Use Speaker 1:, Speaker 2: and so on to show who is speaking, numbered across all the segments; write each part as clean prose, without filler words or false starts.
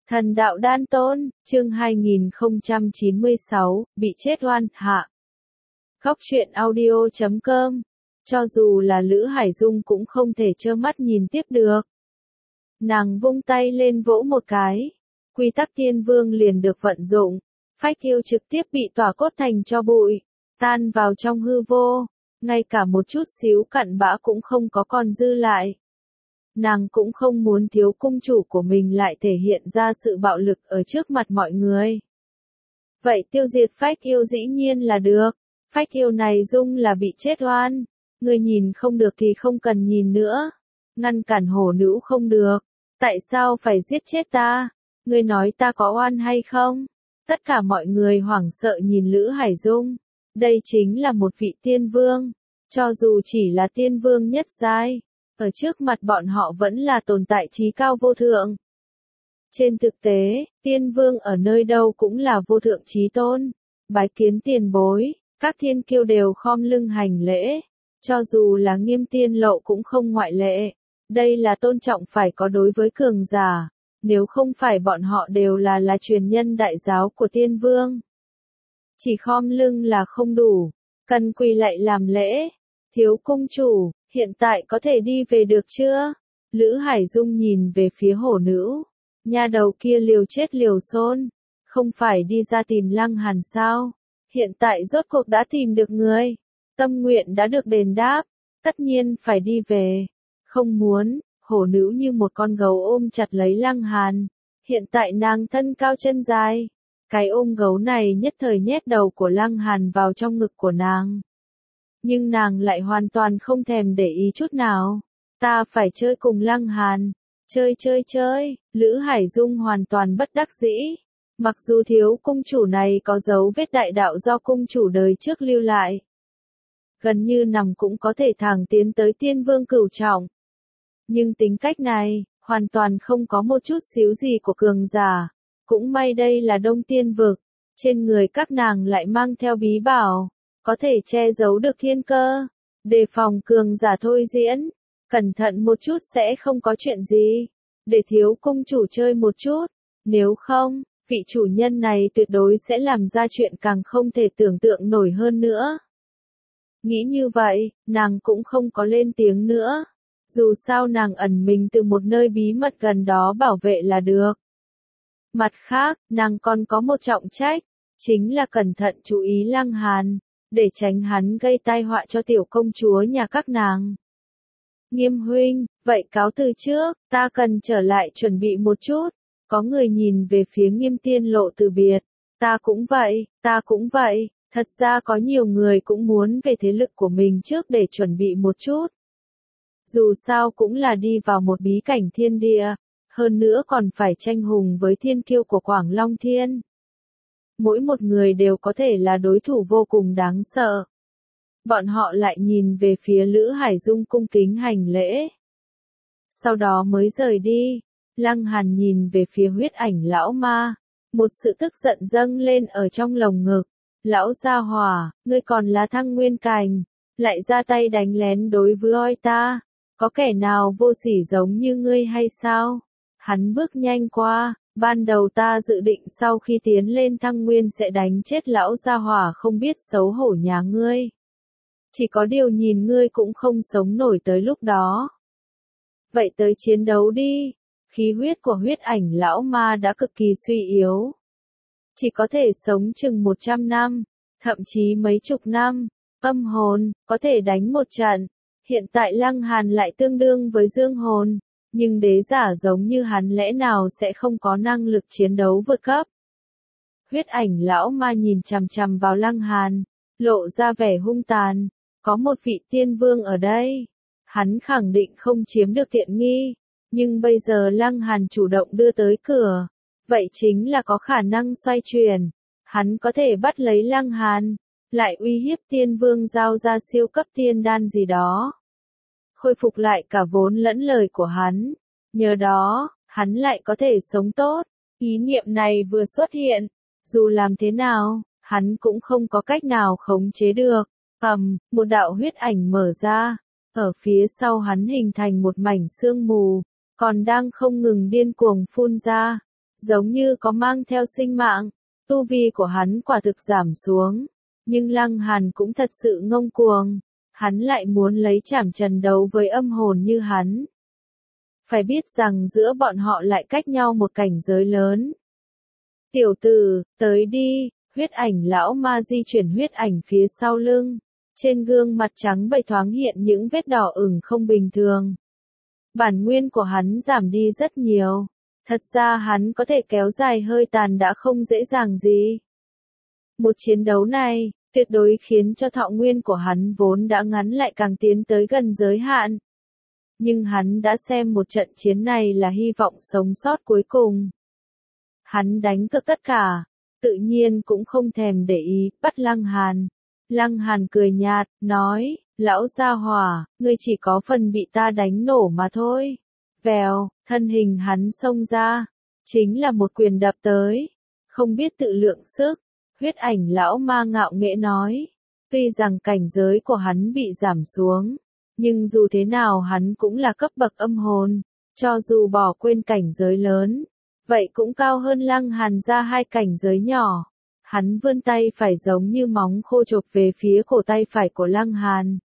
Speaker 1: Thần đạo đan tôn, chương 2096, bị chết oan, hạ. Góc truyện audio.com. Cho dù là Lữ Hải Dung cũng không thể trơ mắt nhìn tiếp được. Nàng vung tay lên vỗ một cái. Quy tắc Tiên Vương liền được vận dụng. Phách yêu trực tiếp bị tỏa cốt thành tro bụi. Tan vào trong hư vô. Ngay cả một chút xíu cặn bã cũng không có còn dư lại. Nàng cũng không muốn thiếu cung chủ của mình lại thể hiện ra sự bạo lực ở trước mặt mọi người. Vậy tiêu diệt phách yêu dĩ nhiên là được. Phách yêu này dung là bị chết oan. Người nhìn không được thì không cần nhìn nữa. Ngăn cản hổ nữ không được. Tại sao phải giết chết ta? Người nói ta có oan hay không? Tất cả mọi người hoảng sợ nhìn Lữ Hải Dung. Đây chính là một vị tiên vương. Cho dù chỉ là tiên vương nhất giai. Ở trước mặt bọn họ vẫn là tồn tại trí cao vô thượng. Trên thực tế, tiên vương ở nơi đâu cũng là vô thượng trí tôn. Bái kiến tiền bối, các thiên kiêu đều khom lưng hành lễ. Cho dù là Nghiêm Tiên Lộ cũng không ngoại lệ. Đây là tôn trọng phải có đối với cường giả. Nếu không phải bọn họ đều là truyền nhân đại giáo của tiên vương. Chỉ khom lưng là không đủ. Cần quỳ lạy làm lễ. Thiếu cung chủ. Hiện tại có thể đi về được chưa? Lữ Hải Dung nhìn về phía hổ nữ. Nha đầu kia liều chết liều xôn. Không phải đi ra tìm Lăng Hàn sao? Hiện tại rốt cuộc đã tìm được người. Tâm nguyện đã được đền đáp. Tất nhiên phải đi về. Không muốn, hổ nữ như một con gấu ôm chặt lấy Lăng Hàn. Hiện tại nàng thân cao chân dài. Cái ôm gấu này nhất thời nhét đầu của Lăng Hàn vào trong ngực của nàng. Nhưng nàng lại hoàn toàn không thèm để ý chút nào. Ta phải chơi cùng Lăng Hàn. Chơi. Lữ Hải Dung hoàn toàn bất đắc dĩ. Mặc dù thiếu cung chủ này có dấu vết đại đạo do cung chủ đời trước lưu lại. Gần như nằm cũng có thể thẳng tiến tới tiên vương cửu trọng. Nhưng tính cách này, hoàn toàn không có một chút xíu gì của cường giả. Cũng may đây là Đông Tiên vực. Trên người các nàng lại mang theo bí bảo. Có thể che giấu được thiên cơ, đề phòng cường giả thôi diễn, cẩn thận một chút sẽ không có chuyện gì, để thiếu cung chủ chơi một chút, nếu không, vị chủ nhân này tuyệt đối sẽ làm ra chuyện càng không thể tưởng tượng nổi hơn nữa. Nghĩ như vậy, nàng cũng không có lên tiếng nữa, dù sao nàng ẩn mình từ một nơi bí mật gần đó bảo vệ là được. Mặt khác, nàng còn có một trọng trách, chính là cẩn thận chú ý Lăng Hàn. Để tránh hắn gây tai họa cho tiểu công chúa nhà các nàng. Nghiêm huynh, vậy cáo từ trước, ta cần trở lại chuẩn bị một chút. Có người nhìn về phía Nghiêm Tiên Lộ từ biệt. Ta cũng vậy, thật ra có nhiều người cũng muốn về thế lực của mình trước để chuẩn bị một chút. Dù sao cũng là đi vào một bí cảnh thiên địa, hơn nữa còn phải tranh hùng với thiên kiêu của Quảng Long Thiên. Mỗi một người đều có thể là đối thủ vô cùng đáng sợ. Bọn họ lại nhìn về phía Lữ Hải Dung cung kính hành lễ. Sau đó mới rời đi. Lăng Hàn nhìn về phía huyết ảnh lão ma. Một sự tức giận dâng lên ở trong lồng ngực. Lão gia hỏa, ngươi còn là Thăng Nguyên Cành. Lại ra tay đánh lén đối với oi ta. Có kẻ nào vô sỉ giống như ngươi hay sao? Hắn bước nhanh qua. Ban đầu ta dự định sau khi tiến lên Thăng Nguyên sẽ đánh chết lão gia hỏa không biết xấu hổ nhà ngươi. Chỉ có điều nhìn ngươi cũng không sống nổi tới lúc đó. Vậy tới chiến đấu đi. Khí huyết của huyết ảnh lão ma đã cực kỳ suy yếu. Chỉ có thể sống chừng 100 năm, thậm chí mấy chục năm. Âm hồn, có thể đánh một trận. Hiện tại Lăng Hàn lại tương đương với dương hồn. Nhưng đế giả giống như hắn lẽ nào sẽ không có năng lực chiến đấu vượt cấp. Huyết ảnh lão ma nhìn chằm chằm vào Lăng Hàn, lộ ra vẻ hung tàn. Có một vị tiên vương ở đây. Hắn khẳng định không chiếm được tiện nghi. Nhưng bây giờ Lăng Hàn chủ động đưa tới cửa. Vậy chính là có khả năng xoay chuyển. Hắn có thể bắt lấy Lăng Hàn. Lại uy hiếp tiên vương giao ra siêu cấp tiên đan gì đó. Khôi phục lại cả vốn lẫn lời của hắn. Nhờ đó, hắn lại có thể sống tốt. Ý niệm này vừa xuất hiện. Dù làm thế nào, hắn cũng không có cách nào khống chế được. Một đạo huyết ảnh mở ra. Ở phía sau hắn hình thành một mảnh sương mù. Còn đang không ngừng điên cuồng phun ra. giống như có mang theo sinh mạng. Tu vi của hắn quả thực giảm xuống, nhưng Lăng Hàn cũng thật sự ngông cuồng, hắn lại muốn lấy Trảm Trần đấu với âm hồn như hắn. Phải biết rằng giữa bọn họ lại cách nhau một cảnh giới lớn. Tiểu tử, tới đi, huyết ảnh lão ma di chuyển huyết ảnh phía sau lưng. Trên gương mặt trắng bệch thoáng hiện những vết đỏ ửng không bình thường. Bản nguyên của hắn giảm đi rất nhiều. Thật ra hắn có thể kéo dài hơi tàn đã không dễ dàng gì. Một chiến đấu này, tuyệt đối khiến cho thọ nguyên của hắn vốn đã ngắn lại càng tiến tới gần giới hạn. Nhưng hắn đã xem một trận chiến này là hy vọng sống sót cuối cùng. Hắn đánh cược tất cả, tự nhiên cũng không thèm để ý, bắt Lăng Hàn. Lăng Hàn cười nhạt, nói, lão gia hỏa, ngươi chỉ có phần bị ta đánh nổ mà thôi. Vèo, thân hình hắn xông ra, chính là một quyền đập tới, không biết tự lượng sức. Huyết ảnh lão ma ngạo nghễ nói, tuy rằng cảnh giới của hắn bị giảm xuống, nhưng dù thế nào hắn cũng là cấp bậc âm hồn, cho dù bỏ quên cảnh giới lớn, vậy cũng cao hơn Lăng Hàn ra 2 cảnh giới nhỏ. Hắn vươn tay phải giống như móng khô chộp về phía cổ tay phải của Lăng Hàn.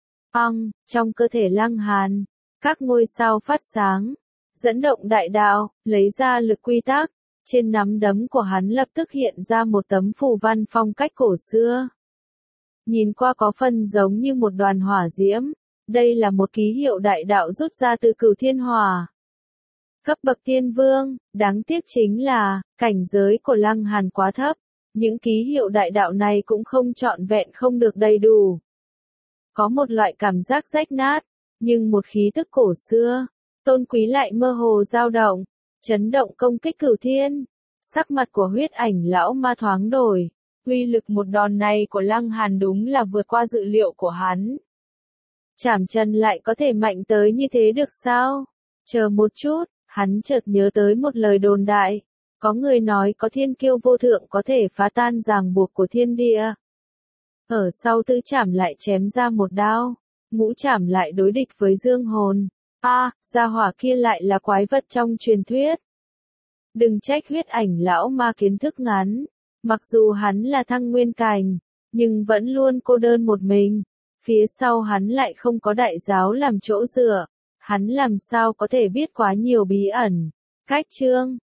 Speaker 1: Trong cơ thể Lăng Hàn, các ngôi sao phát sáng, dẫn động đại đạo, lấy ra lực quy tắc. Trên nắm đấm của hắn lập tức hiện ra một tấm phù văn phong cách cổ xưa. Nhìn qua có phần giống như một đoàn hỏa diễm. Đây là một ký hiệu đại đạo rút ra từ Cửu Thiên Hỏa. Cấp bậc Thiên Vương, đáng tiếc chính là, cảnh giới của Lăng Hàn quá thấp. Những ký hiệu đại đạo này cũng không trọn vẹn, không được đầy đủ. Có một loại cảm giác rách nát, nhưng một khí tức cổ xưa, tôn quý lại mơ hồ dao động, chấn động công kích cửu thiên. Sắc mặt của huyết ảnh lão ma thoáng đổi, uy lực một đòn này của Lăng Hàn đúng là vượt qua dự liệu của hắn. Trảm Trần lại có thể mạnh tới như thế được sao? Chờ một chút, hắn chợt nhớ tới một lời đồn đại. Có người nói có thiên kiêu vô thượng có thể phá tan ràng buộc của thiên địa. Ở sau tứ trảm lại chém ra một đao, ngũ trảm lại đối địch với dương hồn. Gia hỏa kia lại là quái vật trong truyền thuyết. Đừng trách huyết ảnh lão ma kiến thức ngắn. Mặc dù hắn là thăng nguyên cảnh, nhưng vẫn luôn cô đơn một mình. Phía sau hắn lại không có đại giáo làm chỗ dựa. Hắn làm sao có thể biết quá nhiều bí ẩn. Cách chương